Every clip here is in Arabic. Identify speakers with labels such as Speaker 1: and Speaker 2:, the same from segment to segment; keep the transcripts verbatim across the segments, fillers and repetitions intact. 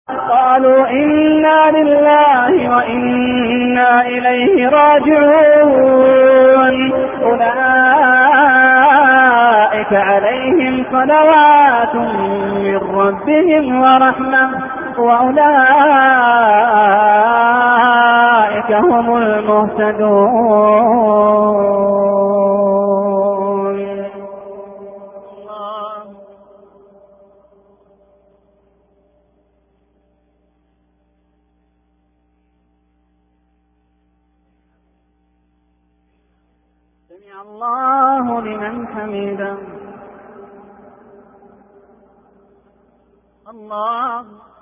Speaker 1: قالوا إنا لله وإنا إليه راجعون. أولئك عليهم صلوات من ربهم ورحمة وأولئك هم المهتدون. سمع الله لمن حمده. الله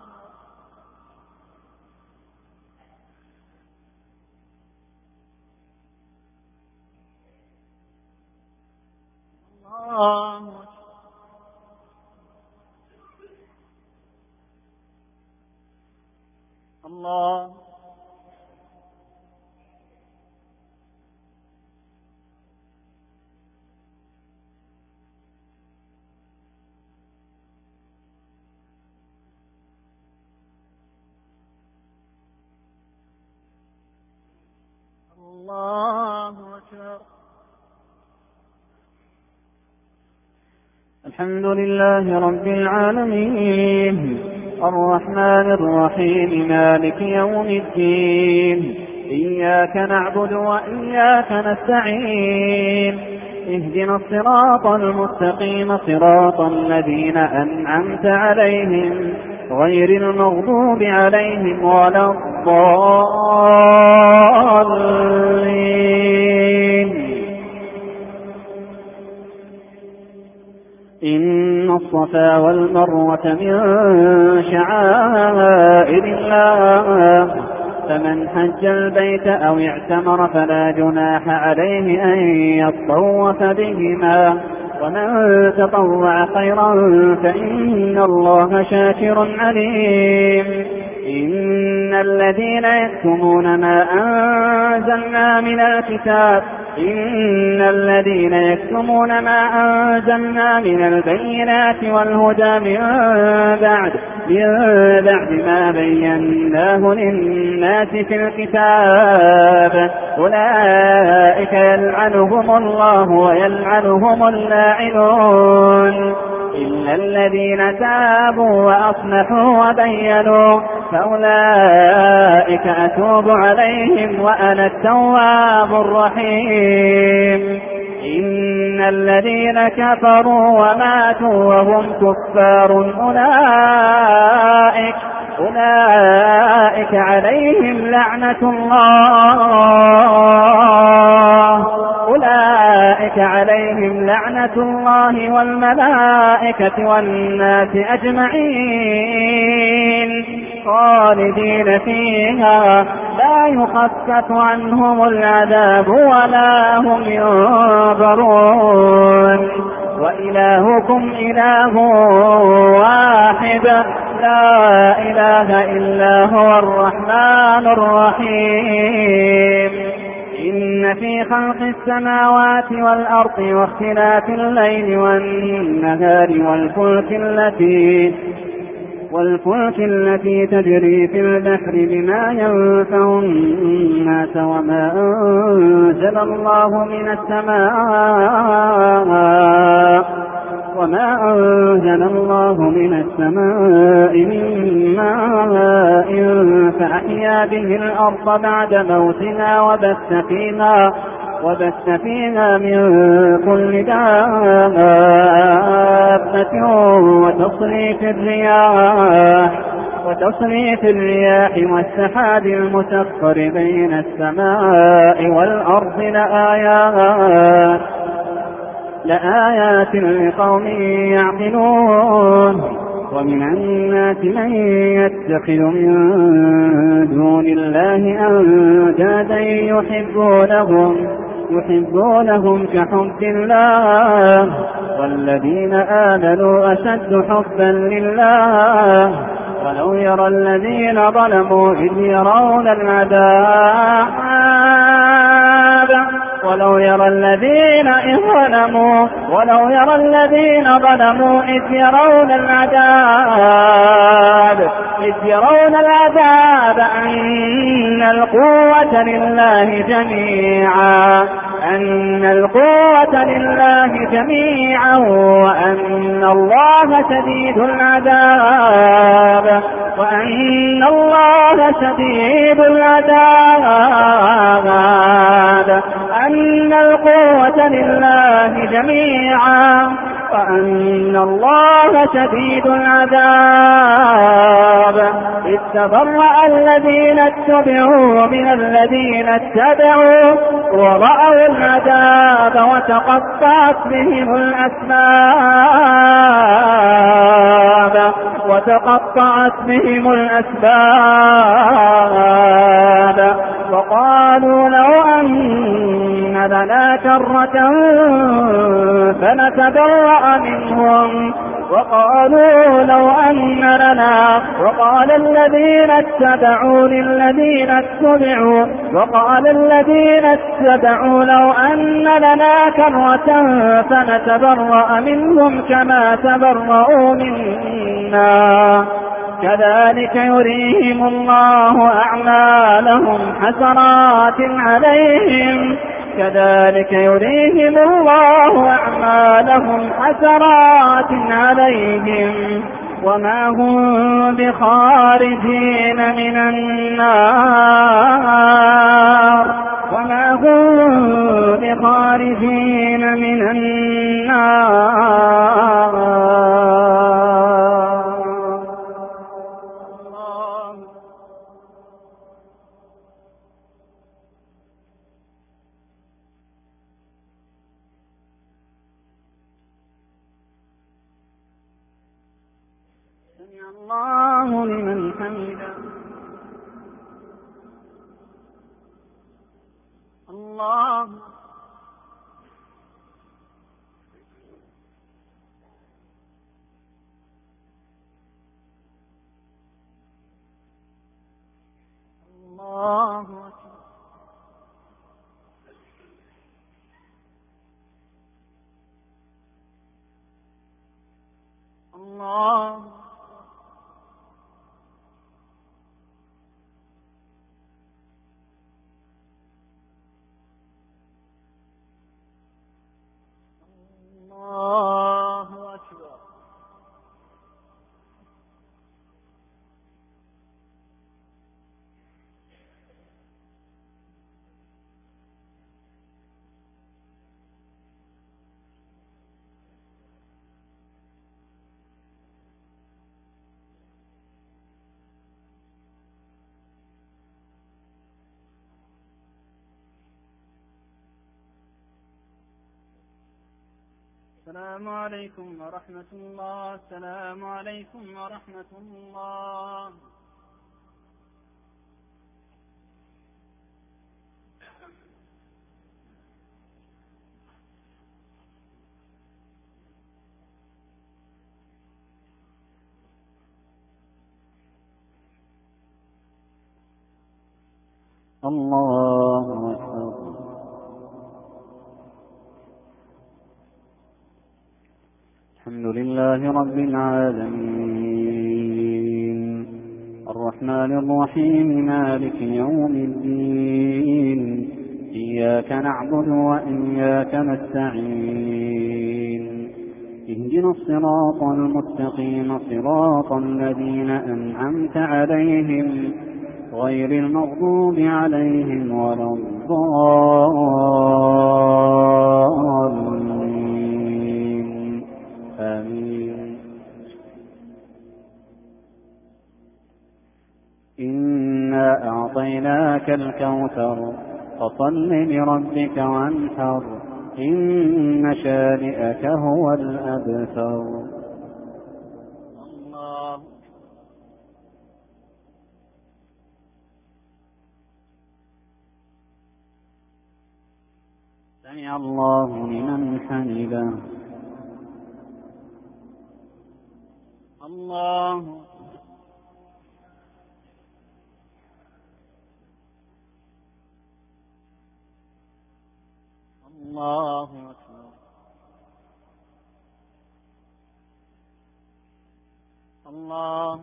Speaker 1: الله الله الله أكبر. الحمد لله رب العالمين الرحمن الرحيم مالك يوم الدين. إياك نعبد وإياك نستعين. اهدنا الصراط المستقيم صراط الذين أنعمت عليهم غير المغضوب عليهم ولا الضالين. إن الصفا والمروة من شعائر الله فمن حج البيت أو اعتمر فلا جناح عليه أن يطوف بهما ومن تطوع خيرا فإن الله شاكر عليم. إن الذين يكتمون ما أنزلنا من الكتاب إن الذين يكتمون ما أنزلنا من البينات والهدى من بعد من بعد ما بيناه للناس في الكتاب أولئك يلعنهم الله ويلعنهم اللاعنون إلا الذين تابوا وأصلحوا وبينوا فأولئك أتوب عليهم وأنا التواب الرحيم. إن الذين كفروا وماتوا وهم كفار أولئك أولئك عليهم لعنة الله أولئك عليهم لعنة الله والملائكة والناس أجمعين خالدين فيها لا يخفف عنهم العذاب ولا هم ينظرون. وإلهكم إله واحد لا إله إلا هو الرحمن الرحيم. إن في خلق السماوات والأرض واختلاف الليل والنهار والفلك التي والفلك التي تجري في البحر بما ينفع الناس وما أنزل الله من السماء وما أنزل الله من السماء من ماء فأحيا به الأرض بعد موتها وبث فيها وبث فيها من كل دابة وتصريف الرياح وتصريف الرياح والسحاب المسخر بين السماء والأرض لآيات لآيات لقوم يعقلون. ومن الناس من يتخذ من دون الله أندادا يحبونهم يحبونهم كحب الله والذين آمنوا أشد حبا لله ولو يرى الذين ظلموا إذ يرون العذاب ولو يرى الذين إذ ظلموا ولو يرى الذين ظلموا إذ يرون العذاب إذ يرون العذاب أن القوة لله جميعا أن القوة لله جميعا وأن الله شديد العذاب وأن الله شديد العذاب أن القوة لله جميعا وأن الله شديد العذاب إذ تبرأ الذين اتبعوا من الذين اتبعوا ورأوا العذاب وتقطعت بهم الأسباب وتقطعت بهم الأسباب وقالوا لو أن لنا كرة فنتبرأ منهم وقالوا لو أن لنا وقال الذين اتبعوا للذين اتبعوا وقال الذين اتبعوا لو أن لنا كرة فنتبرأ منهم كما تبرأوا منا كذلك يريهم الله أعمالهم حسرات عليهم كذلك يريهم الله أعمالهم حسرات عليهم وما هم بخارجين من النار وما هم بخارجين من النار. الله لمن حمده. الله الله الله الله أكبر. السلام عليكم ورحمة الله. السلام عليكم ورحمة الله. الله أكبر. الحمد لله رب العالمين الرحمن الرحيم مالك يوم الدين إياك نعبد وإياك نستعين اهدنا الصراط المستقيم صراط الذين أنعمت عليهم غير المغضوب عليهم ولا الضالين آمين. إنا أعطيناك الكوثر فصل لربك وانحر إن شانئك هو الأبتر. الله سمع الله لمن حمده. الله الله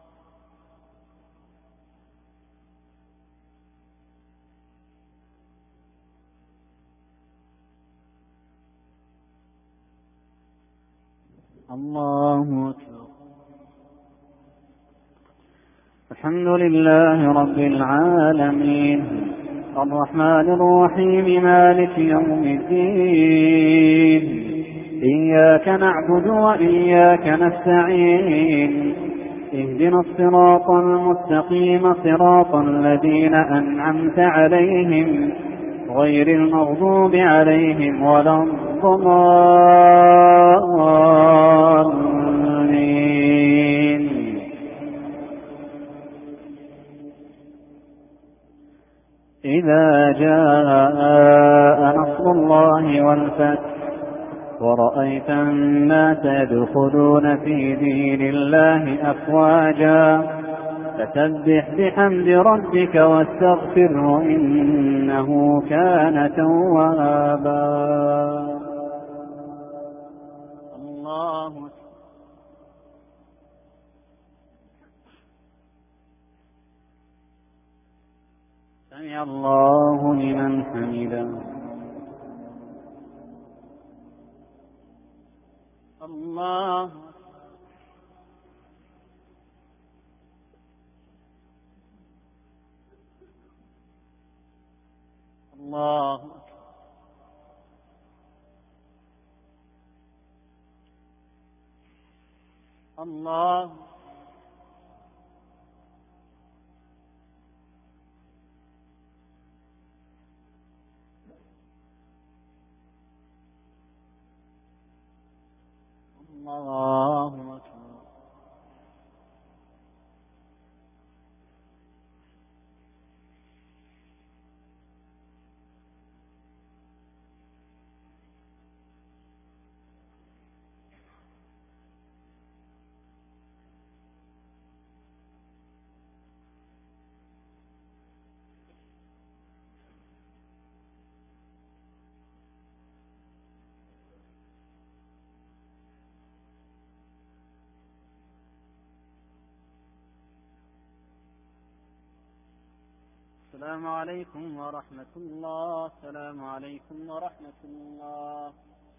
Speaker 1: الله أكبر. الحمد لله رب العالمين الرحمن الرحيم مالك يوم الدين إياك نعبد وإياك نستعين اهدنا الصراط المستقيم صراط الذين أنعمت عليهم غير المغضوب عليهم ولا الضالين. إذا جاء نصر الله والفتح ورأيت الناس يدخلون في دين الله أفواجا فسبح بحمد ربك واستغفره إنه كان توابا. الله سمع الله لمن حمده. الله الله الله الله أكبر. السلام عليكم ورحمة الله. السلام عليكم ورحمة الله.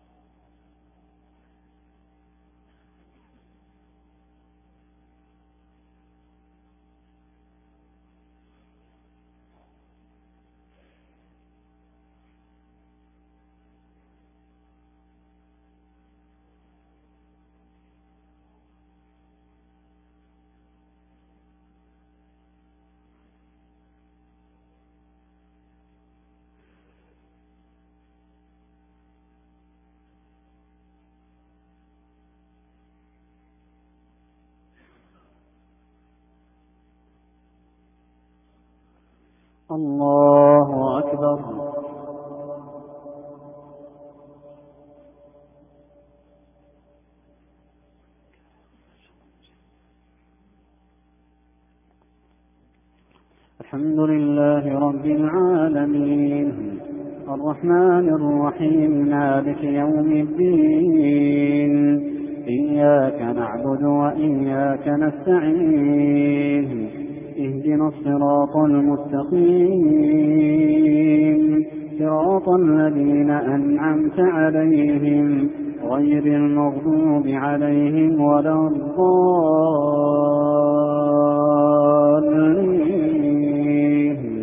Speaker 1: الله أكبر. الحمد لله رب العالمين الرحمن الرحيم مالك يوم الدين إياك نعبد وإياك نستعين اهدنا الصراط المستقيم صراط الذين أنعمت عليهم غير المغضوب عليهم ولا الضالين.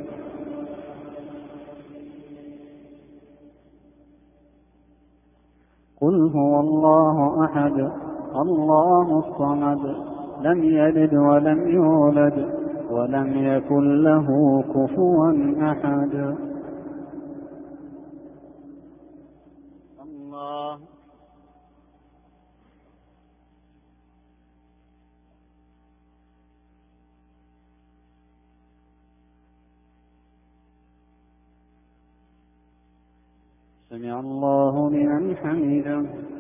Speaker 1: قل هو الله أحد الله الصمد لم يلد ولم يولد ولم يكن له كفوا أحد. الله سمع الله لمن حمده.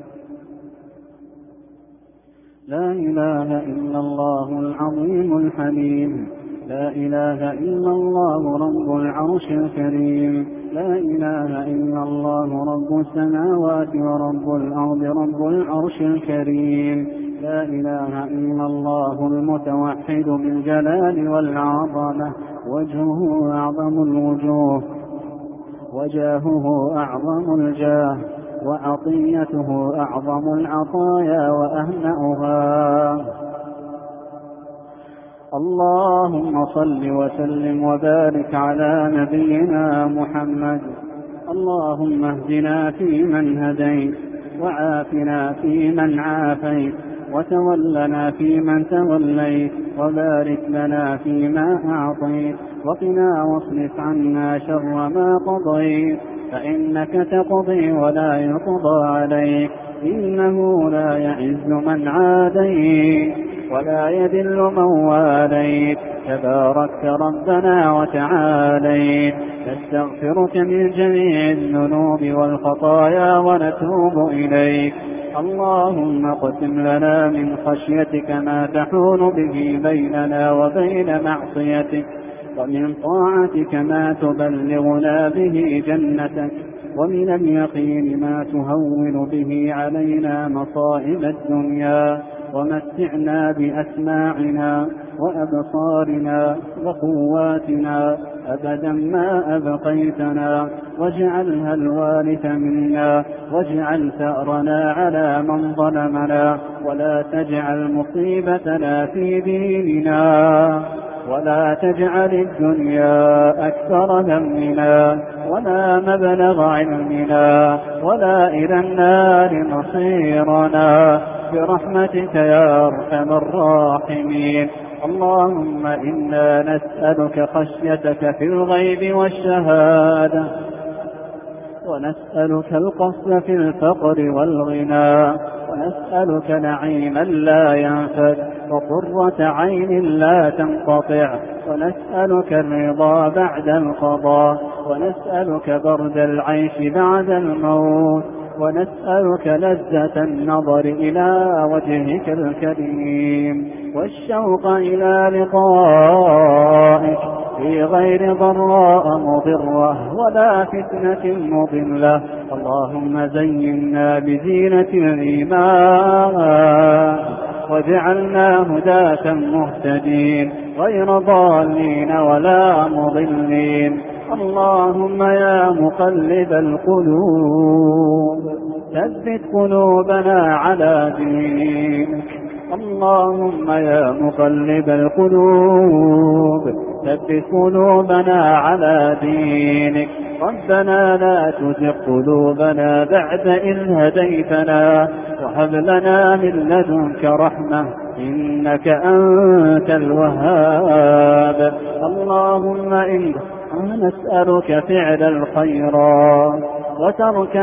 Speaker 1: لا إله إلا الله العظيم الحليم لا إله إلا الله رب العرش الكريم لا إله إلا الله رب السماوات ورب الأرض رب العرش الكريم لا إله إلا الله المتوحد بالجلال والعظمة، وجهه أعظم الوجوه، وجاهه أعظم الجاه، وعطيته أعظم العطايا وأهنأها. اللهم صل وسلم وبارك على نبينا محمد. اللهم اهدنا فيمن هديت، وعافنا فيمن عافيت، وتولنا فيمن توليت، وبارك لنا فيما أعطيت، وقنا واصرف عنا شر ما قضيت، فإنك تقضي ولا يقضى عليك، إنه لا يعز من عاديت ولا يذل من واليت، تباركت ربنا وتعاليت. نستغفرك من جميع الذنوب والخطايا ونتوب إليك. اللهم اقسم لنا من خشيتك ما تحول به بيننا وبين معصيتك، ومن طاعتك ما تبلغنا به جنتك، ومن اليقين ما تهون به علينا مصائب الدنيا، ومتعنا بأسماعنا وأبصارنا وقواتنا أبدا ما أبقيتنا، واجعلها الوارث منا، واجعل ثأرنا على من ظلمنا، ولا تجعل مصيبتنا في ديننا، ولا تجعل الدنيا أكثر همنا ولا مبلغ علمنا ولا إلى النار مصيرنا، برحمتك يا أرحم الراحمين. اللهم إنا نسألك خشيتك في الغيب والشهادة، ونسألك القصد في الفقر والغنى، ونسألك نعيما لا ينفد، وقرة عين لا تنقطع، ونسألك الرضا بعد القضاء، ونسألك برد العيش بعد الموت، ونسألك لذة النظر إلى وجهك الكريم، والشوق إلى لقائك في غير ضراء مضرة ولا فتنة مضلة. اللهم زينا بزينة الإيمان، وجعلنا هداة مهتدين غير ضالين ولا مضلين. اللهم يا مقلب القلوب ثبت قلوبنا على دينك. اللهم يا مقلب القلوب ثبت قلوبنا على دينك. ربنا لا تزغ قلوبنا بعد إذ هديتنا، وهب لنا من لدنك رحمة إنك أنت الوهاب. اللهم إنا نسألك فعل الخيرات وترك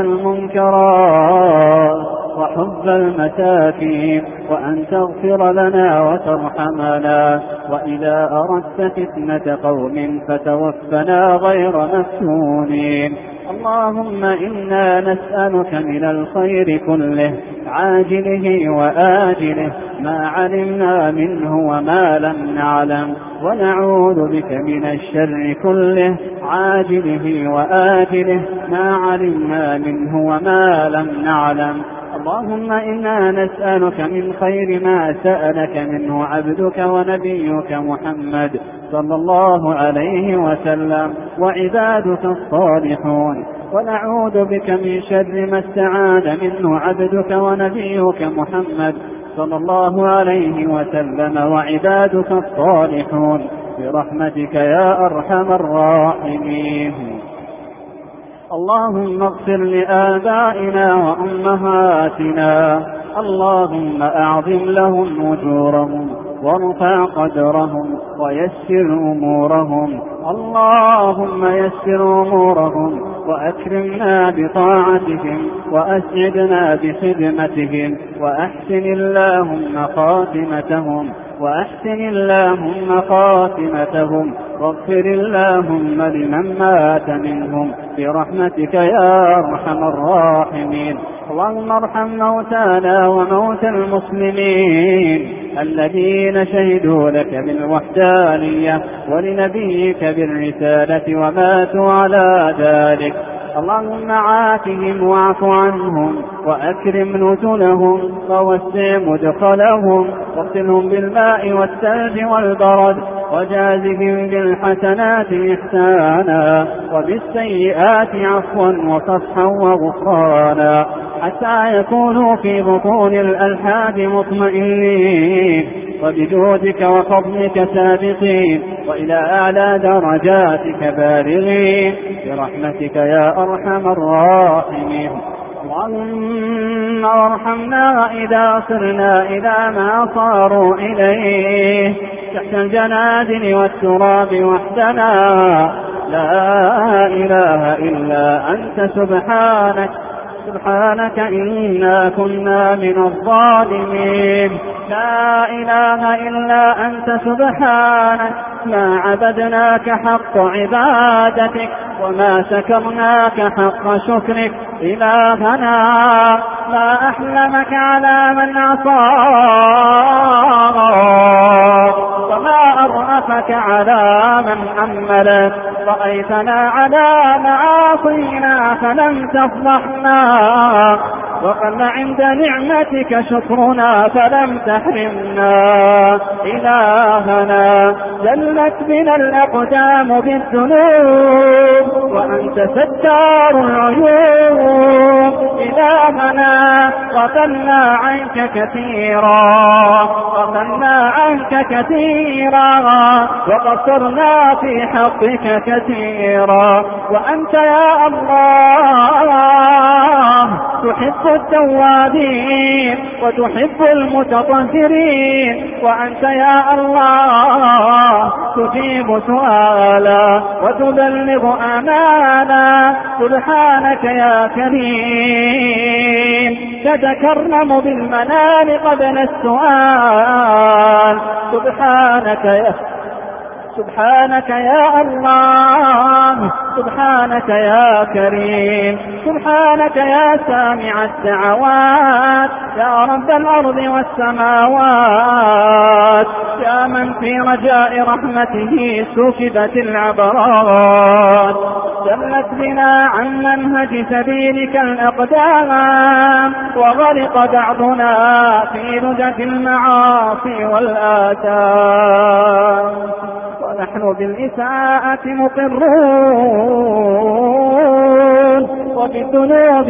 Speaker 1: المنكرات وحب المساكين، وأن تغفر لنا وترحمنا، وإذا أردت فتنة قوم فتوفنا غير مفتونين. اللهم إنا نسألك من الخير كله عاجله وآجله ما علمنا منه وما لم نعلم، ونعوذ بك من الشر كله عاجله وآجله ما علمنا منه وما لم نعلم. اللهم إنا نسألك من خير ما سألك منه عبدك ونبيك محمد صلى الله عليه وسلم وعبادك الصالحون، ونعوذ بك من شر ما استعاذ منه عبدك ونبيك محمد صلى الله عليه وسلم وعبادك الصالحون، برحمتك يا أرحم الراحمين. اللهم اغفر لآبائنا وأمهاتنا، اللهم أعظم لهم أجورهم وارفع قدرهم ويسر أمورهم. اللهم يسر أمورهم وأكرمنا بطاعتهم وأسعدنا بخدمتهم، وأحسن اللهم خاتمتهم وأحسن اللهم خاتمتهم، واغفر اللهم لمن مات منهم برحمتك يا أرحم الراحمين. اللهم ارحم موتانا وموتى المسلمين الذين شهدوا لك بالوحدانية ولنبيك بالرسالة وماتوا على ذلك. اللهم عافهم واعف عنهم وأكرم نزلهم ووسع مدخلهم واغسلهم بالماء والثلج والبرد وجازهم بالحسنات إحسانا وبالسيئات عفوا وصفحا وغفرانا حتى يكونوا في بطون الألحاد مطمئنين وبجودك وفضلك سابقين وإلى أعلى درجاتك بالغين برحمتك يا أرحم الراحمين. اللهم ارحمنا إذا صرنا إلى ما صاروا إليه تحت الجنادل والتراب وحدنا لا إله إلا أنت سبحانك سبحانك إنا كنا من الظالمين. لا إله إلا أنت سبحانك ما عبدناك حق عبادتك وما شكرناك حق شكرك. إلهنا ما أحلمك على من عصاك وما أرأفك على من حملك. رأيتنا على معاصينا فلم تفضحنا وقل عند نعمتك شكرنا فلم تحرمنا. إلهنا جلت بنا الأقدام بالذنوب وأنت ستار العيوب. إلهنا غفلنا عنك كثيرا غفلنا عنك كثيرا وقصرنا في حقك كثيرا وأنت يا الله تحب التوابين وتحب المتطهرين. وأنت يا الله تجيب سؤالا وتبلغ أمانا. سبحانك يا كريم تتكرم بالمنال قبل السؤال. سبحانك يا سبحانك يا الله سبحانك يا كريم سبحانك يا سامع الدعوات يا رب الأرض والسماوات يا من في رجاء رحمته سكبت العبرات. جلت بنا عن منهج سبيلك الأقدام وغرق بعضنا في لجة المعاصي والآثام ونحن بالإساءة مقرون وبالذنوب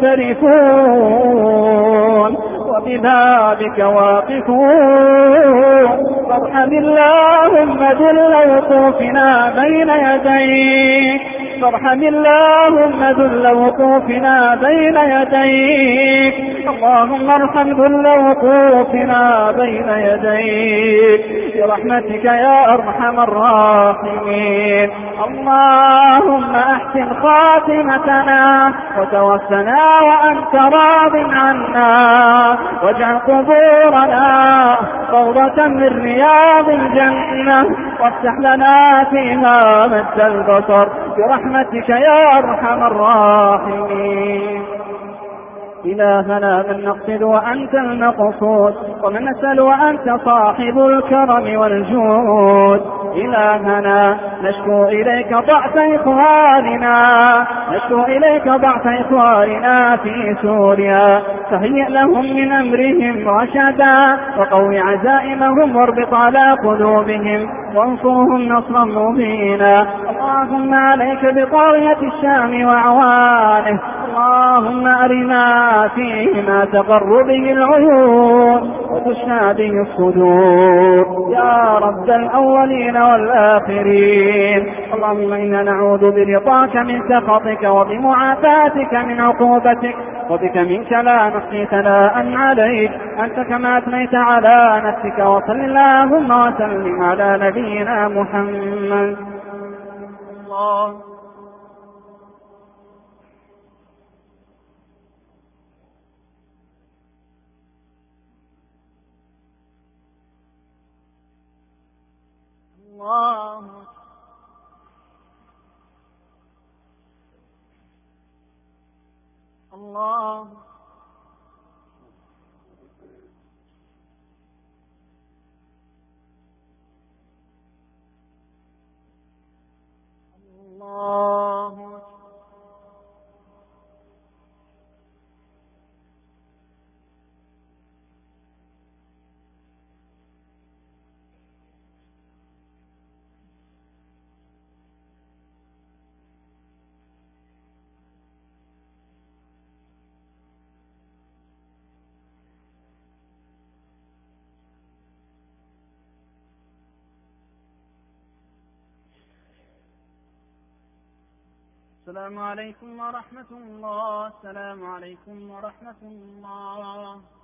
Speaker 1: معترفون وببابك واقفون. فارحم اللهم ذل وقوفنا بين يديك فارحم اللهم ذل وقوفنا بين يديك. اللهم ارحم ذل وقوفنا بين يديك برحمتك يا أرحم الراحمين. اللهم أحسن خاتمتنا وتوفنا وأنت راض عنا واجعل قبورنا روضة من رياض الجنة وافتح لنا فيها مد البصر برحمتك يا أرحم الراحمين. إلهنا من نقصد وأنت المقصود ومن نسأل وأنت صاحب الكرم والجود. إلهنا نشكو إليك ضعف إخواننا نشكو إليك ضعف إخواننا في سوريا. فهيئ لهم من أمرهم رشدا وقوي عزائمهم واربط على قلوبهم وانصرهم نصرا مبينا. اللهم عليك بطاغية الشام وعوانه. اللهم أرنا فيه ما تقر به العيون وتشنى به الصدور يا رب الأولين والآخرين. اللهم إنا نعوذ برضاك من سخطك وبمعافاتك من عقوبتك وبك منك لا نحصي ثناء عليك أنت كما أثنيت على نفسك. وصل اللهم وسلم على نبينا محمد. الله الله الله الله
Speaker 2: السلام عليكم ورحمة الله. السلام عليكم ورحمة الله.